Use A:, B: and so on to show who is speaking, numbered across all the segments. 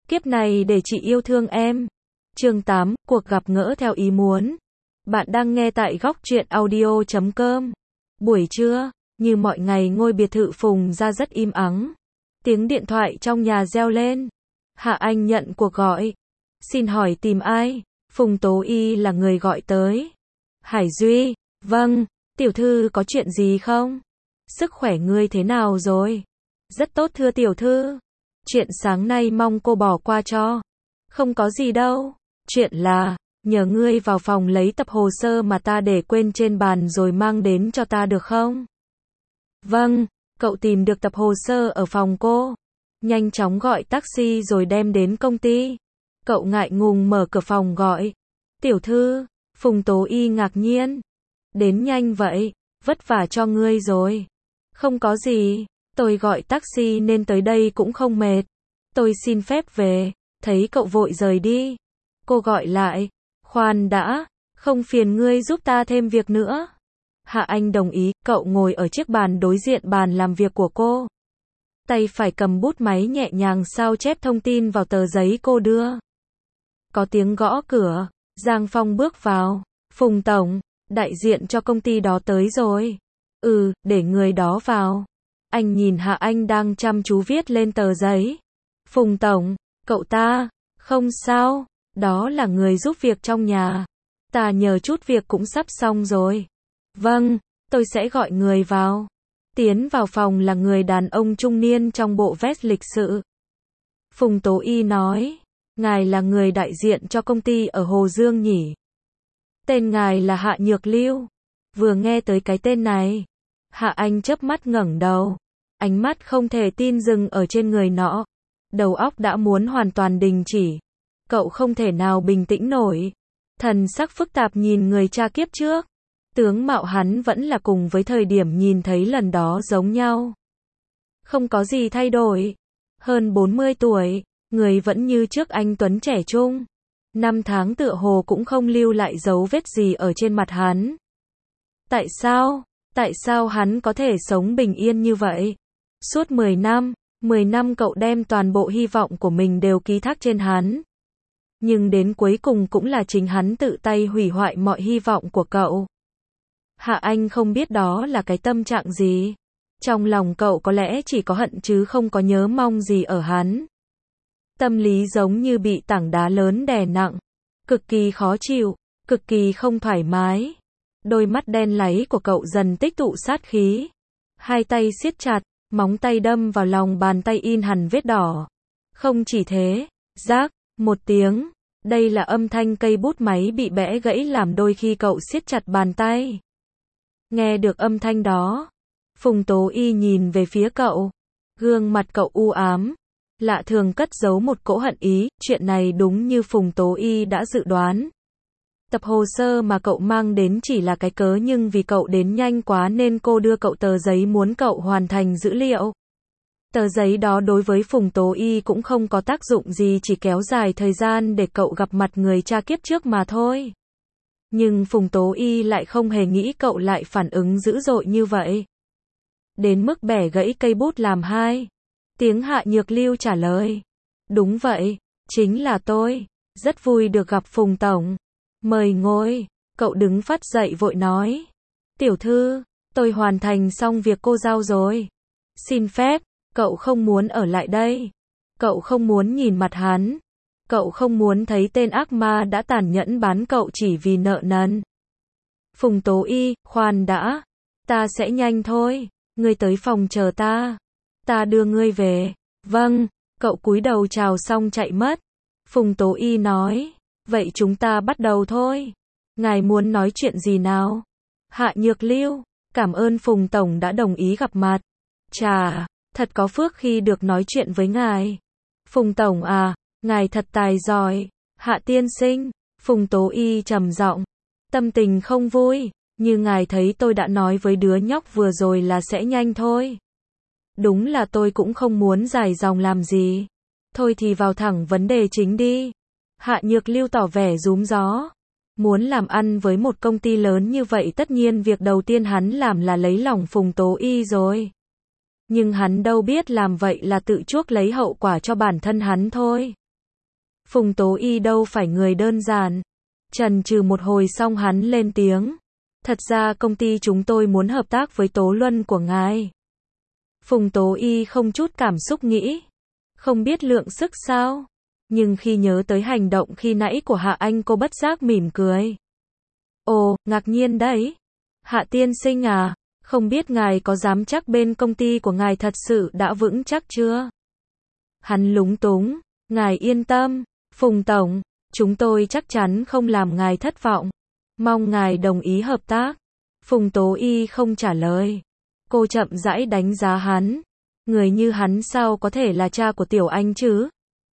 A: Kiếp này để chị yêu thương em. Chương 8, cuộc gặp gỡ theo ý muốn. Bạn đang nghe tại góc truyện audio.com. Buổi trưa, như mọi ngày ngôi biệt thự Phùng ra rất im ắng. Tiếng điện thoại trong nhà reo lên. Hạ Anh nhận cuộc gọi. Xin hỏi tìm ai? Phùng Tố Y là người gọi tới. Hải Duy, vâng, tiểu thư có chuyện gì không? Sức khỏe ngươi thế nào rồi? Rất tốt thưa tiểu thư. Chuyện sáng nay mong cô bỏ qua cho. Không có gì đâu. Chuyện là, nhờ ngươi vào phòng lấy tập hồ sơ mà ta để quên trên bàn rồi mang đến cho ta được không? Vâng, cậu tìm được tập hồ sơ ở phòng cô. Nhanh chóng gọi taxi rồi đem đến công ty. Cậu ngại ngùng mở cửa phòng gọi. Tiểu thư, Phùng Tố Y ngạc nhiên. Đến nhanh vậy, vất vả cho ngươi rồi. Không có gì, tôi gọi taxi nên tới đây cũng không mệt. Tôi xin phép về, thấy cậu vội rời đi. Cô gọi lại, khoan đã, không phiền ngươi giúp ta thêm việc nữa. Hạ Anh đồng ý, cậu ngồi ở chiếc bàn đối diện bàn làm việc của cô. Tay phải cầm bút máy nhẹ nhàng sao chép thông tin vào tờ giấy cô đưa. Có tiếng gõ cửa, Giang Phong bước vào. Phùng tổng, đại diện cho công ty đó tới rồi. Để người đó vào. Anh nhìn Hạ Anh đang chăm chú viết lên tờ giấy. Phùng tổng, cậu ta, không sao, đó là người giúp việc trong nhà. Ta nhờ chút việc cũng sắp xong rồi. Vâng, tôi sẽ gọi người vào. Tiến vào phòng là người đàn ông trung niên trong bộ vest lịch sự. Phùng Tố Y nói, ngài là người đại diện cho công ty ở Hồ Dương nhỉ? Tên ngài là Hạ Nhược Lưu. Vừa nghe tới cái tên này, Hạ Anh chớp mắt ngẩng đầu. Ánh mắt không thể tin dừng ở trên người nọ. Đầu óc đã muốn hoàn toàn đình chỉ. Cậu không thể nào bình tĩnh nổi. Thần sắc phức tạp nhìn người cha kiếp trước. Tướng mạo hắn vẫn là cùng với thời điểm nhìn thấy lần đó giống nhau. Không có gì thay đổi. Hơn 40 tuổi, người vẫn như trước anh tuấn trẻ trung. Năm tháng tựa hồ cũng không lưu lại dấu vết gì ở trên mặt hắn. Tại sao? Tại sao hắn có thể sống bình yên như vậy? Suốt 10 năm cậu đem toàn bộ hy vọng của mình đều ký thác trên hắn. Nhưng đến cuối cùng cũng là chính hắn tự tay hủy hoại mọi hy vọng của cậu. Hạ Anh không biết đó là cái tâm trạng gì. Trong lòng cậu có lẽ chỉ có hận chứ không có nhớ mong gì ở hắn. Tâm lý giống như bị tảng đá lớn đè nặng. Cực kỳ khó chịu, cực kỳ không thoải mái. Đôi mắt đen láy của cậu dần tích tụ sát khí. Hai tay siết chặt, móng tay đâm vào lòng bàn tay in hằn vết đỏ. Không chỉ thế, rác, một tiếng. Đây là âm thanh cây bút máy bị bẽ gãy làm đôi khi cậu siết chặt bàn tay. Nghe được âm thanh đó, Phùng Tố Y nhìn về phía cậu. Gương mặt cậu u ám, lạ thường cất giấu một cỗ hận ý. Chuyện này đúng như Phùng Tố Y đã dự đoán. Tập hồ sơ mà cậu mang đến chỉ là cái cớ, nhưng vì cậu đến nhanh quá nên cô đưa cậu tờ giấy muốn cậu hoàn thành dữ liệu. Tờ giấy đó đối với Phùng Tố Y cũng không có tác dụng gì, chỉ kéo dài thời gian để cậu gặp mặt người cha kiếp trước mà thôi. Nhưng Phùng Tố Y lại không hề nghĩ cậu lại phản ứng dữ dội như vậy. Đến mức bẻ gãy cây bút làm hai. Tiếng Hạ Nhược Lưu trả lời. Đúng vậy, chính là tôi. Rất vui được gặp Phùng tổng. Mời ngồi. Cậu đứng phát dậy vội nói. Tiểu thư, tôi hoàn thành xong việc cô giao rồi. Xin phép, cậu không muốn ở lại đây. Cậu không muốn nhìn mặt hắn. Cậu không muốn thấy tên ác ma đã tàn nhẫn bán cậu chỉ vì nợ nần. Phùng Tố Y, khoan đã. Ta sẽ nhanh thôi. Ngươi tới phòng chờ ta. Ta đưa ngươi về. Vâng, cậu cúi đầu chào xong chạy mất. Phùng Tố Y nói. Vậy chúng ta bắt đầu thôi. Ngài muốn nói chuyện gì nào? Hạ Nhược Lưu, cảm ơn Phùng tổng đã đồng ý gặp mặt. Chà, thật có phước khi được nói chuyện với ngài. Phùng tổng à, ngài thật tài giỏi. Hạ tiên sinh, Phùng Tố Y trầm giọng, tâm tình không vui, như ngài thấy tôi đã nói với đứa nhóc vừa rồi là sẽ nhanh thôi. Đúng là tôi cũng không muốn dài dòng làm gì. Thôi thì vào thẳng vấn đề chính đi. Hạ Nhược Lưu tỏ vẻ rúm gió. Muốn làm ăn với một công ty lớn như vậy, tất nhiên việc đầu tiên hắn làm là lấy lòng Phùng Tố Y rồi. Nhưng hắn đâu biết làm vậy là tự chuốc lấy hậu quả cho bản thân hắn thôi. Phùng Tố Y đâu phải người đơn giản. Chần chừ một hồi xong hắn lên tiếng. Thật ra công ty chúng tôi muốn hợp tác với Tố Luân của ngài. Phùng Tố Y không chút cảm xúc nghĩ. Không biết lượng sức sao? Nhưng khi nhớ tới hành động khi nãy của Hạ Anh cô bất giác mỉm cười. Ồ, ngạc nhiên đấy. Hạ tiên sinh à, không biết ngài có dám chắc bên công ty của ngài thật sự đã vững chắc chưa? Hắn lúng túng. Ngài yên tâm, Phùng Tổng, chúng tôi chắc chắn không làm ngài thất vọng. Mong ngài đồng ý hợp tác. Phùng Tố Y không trả lời. Cô chậm rãi đánh giá hắn. Người như hắn sao có thể là cha của Tiểu Anh chứ?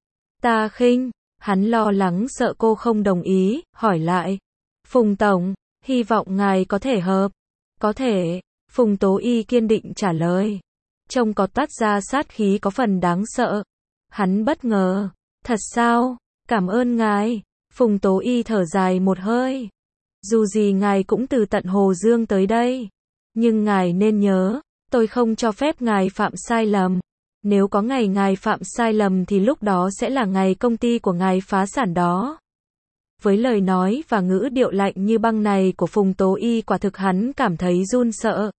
A: Ta khinh. Hắn lo lắng sợ cô không đồng ý, hỏi lại. Phùng Tổng, hy vọng ngài có thể hợp. Có thể. Phùng Tố Y kiên định trả lời. Trông có toát ra sát khí có phần đáng sợ. Hắn bất ngờ. Thật sao? Cảm ơn ngài. Phùng Tố Y thở dài một hơi. Dù gì ngài cũng từ tận Hồ Dương tới đây. Nhưng ngài nên nhớ, tôi không cho phép ngài phạm sai lầm. Nếu có ngày ngài phạm sai lầm thì lúc đó sẽ là ngày công ty của ngài phá sản đó. Với lời nói và ngữ điệu lạnh như băng này của Phùng Tố Y quả thực hắn cảm thấy run sợ.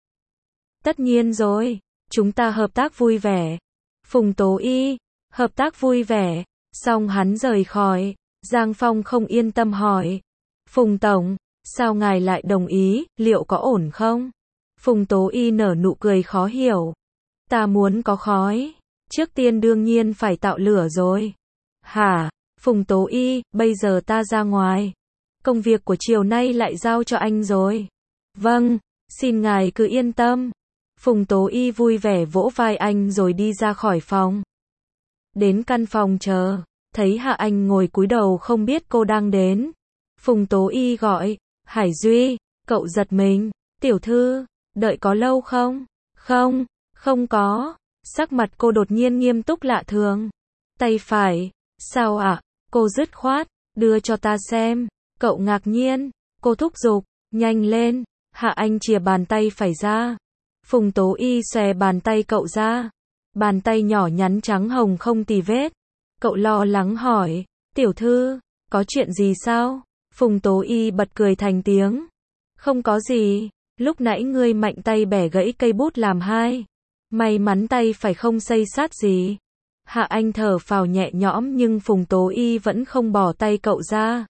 A: Tất nhiên rồi, chúng ta hợp tác vui vẻ. Phùng Tố Y, hợp tác vui vẻ. Xong hắn rời khỏi. Giang Phong không yên tâm hỏi. Phùng Tổng, sao ngài lại đồng ý, liệu có ổn không? Phùng Tố Y nở nụ cười khó hiểu. Ta muốn có khói. Trước tiên đương nhiên phải tạo lửa rồi. Hả? Phùng Tố Y, bây giờ ta ra ngoài. Công việc của chiều nay lại giao cho anh rồi. Vâng, xin ngài cứ yên tâm. Phùng Tố Y vui vẻ vỗ vai anh rồi đi ra khỏi phòng. Đến căn phòng chờ, thấy Hạ Anh ngồi cúi đầu không biết cô đang đến. Phùng Tố Y gọi, Hải Duy, cậu giật mình, tiểu thư, đợi có lâu không? Không, không có. Sắc mặt cô đột nhiên nghiêm túc lạ thường. Tay phải, sao ạ? Cô dứt khoát, đưa cho ta xem. Cậu ngạc nhiên, cô thúc giục, nhanh lên. Hạ Anh chìa bàn tay phải ra. Phùng Tố Y xòe bàn tay cậu ra. Bàn tay nhỏ nhắn trắng hồng không tì vết. Cậu lo lắng hỏi, tiểu thư, có chuyện gì sao? Phùng Tố Y bật cười thành tiếng. Không có gì, lúc nãy ngươi mạnh tay bẻ gãy cây bút làm hai. May mắn tay phải không xây sát gì. Hạ Anh thở phào nhẹ nhõm nhưng Phùng Tố Y vẫn không bỏ tay cậu ra.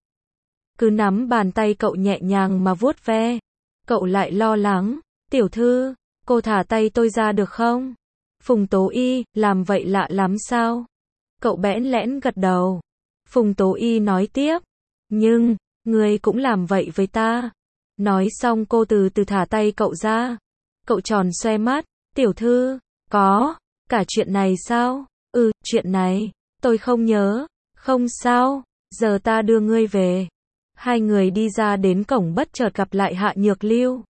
A: Cứ nắm bàn tay cậu nhẹ nhàng mà vuốt ve. Cậu lại lo lắng, tiểu thư, cô thả tay tôi ra được không? Phùng Tố Y, làm vậy lạ lắm sao? Cậu bẽn lẽn gật đầu. Phùng Tố Y nói tiếp. Nhưng, ngươi cũng làm vậy với ta. Nói xong cô từ từ thả tay cậu ra. Cậu tròn xoe mắt. Tiểu thư, có, cả chuyện này sao? Chuyện này, tôi không nhớ. Không sao, giờ ta đưa ngươi về. Hai người đi ra đến cổng bất chợt gặp lại Hạ Nhược Lưu.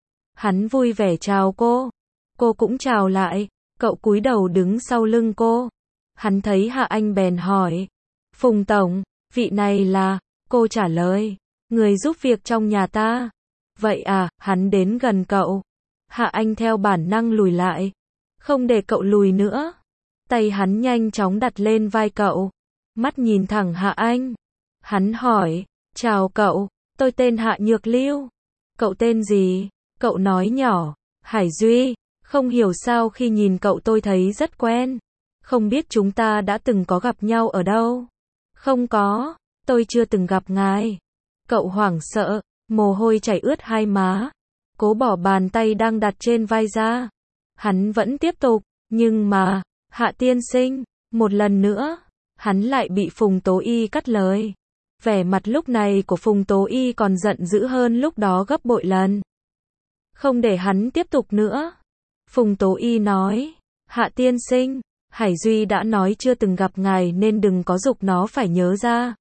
A: Hắn vui vẻ chào cô. Cô cũng chào lại. Cậu cúi đầu đứng sau lưng cô. Hắn thấy Hạ Anh bèn hỏi. Phùng Tổng, vị này là, cô trả lời. Người giúp việc trong nhà ta. Vậy à, hắn đến gần cậu. Hạ Anh theo bản năng lùi lại. Không để cậu lùi nữa. Tay hắn nhanh chóng đặt lên vai cậu. Mắt nhìn thẳng Hạ Anh. Hắn hỏi, chào cậu, tôi tên Hạ Nhược Lưu. Cậu tên gì? Cậu nói nhỏ, Hải Duy. Không hiểu sao khi nhìn cậu tôi thấy rất quen. Không biết chúng ta đã từng có gặp nhau ở đâu? Không có, tôi chưa từng gặp ngài. Cậu hoảng sợ, mồ hôi chảy ướt hai má. Cố bỏ bàn tay đang đặt trên vai ra. Hắn vẫn tiếp tục, nhưng mà, Hạ tiên sinh, một lần nữa, hắn lại bị Phùng Tố Y cắt lời. Vẻ mặt lúc này của Phùng Tố Y còn giận dữ hơn lúc đó gấp bội lần. Không để hắn tiếp tục nữa. Phùng Tố Y nói, Hạ tiên sinh, Hải Duy đã nói chưa từng gặp ngài nên đừng có giục nó phải nhớ ra.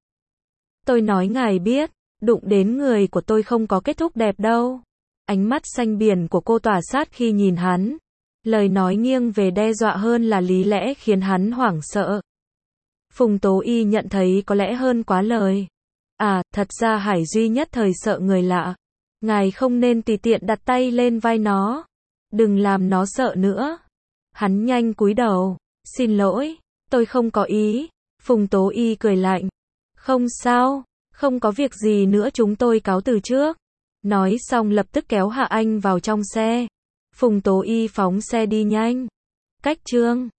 A: Tôi nói ngài biết, đụng đến người của tôi không có kết thúc đẹp đâu. Ánh mắt xanh biển của cô tỏa sát khi nhìn hắn. Lời nói nghiêng về đe dọa hơn là lý lẽ khiến hắn hoảng sợ. Phùng Tố Y nhận thấy có lẽ hơn quá lời. À, thật ra Hải Duy nhất thời sợ người lạ. Ngài không nên tùy tiện đặt tay lên vai nó. Đừng làm nó sợ nữa. Hắn nhanh cúi đầu. Xin lỗi, tôi không có ý. Phùng Tố Y cười lạnh. Không sao, không có việc gì nữa chúng tôi cáo từ trước. Nói xong lập tức kéo Hạ Anh vào trong xe. Phùng Tố Y phóng xe đi nhanh. Cách chương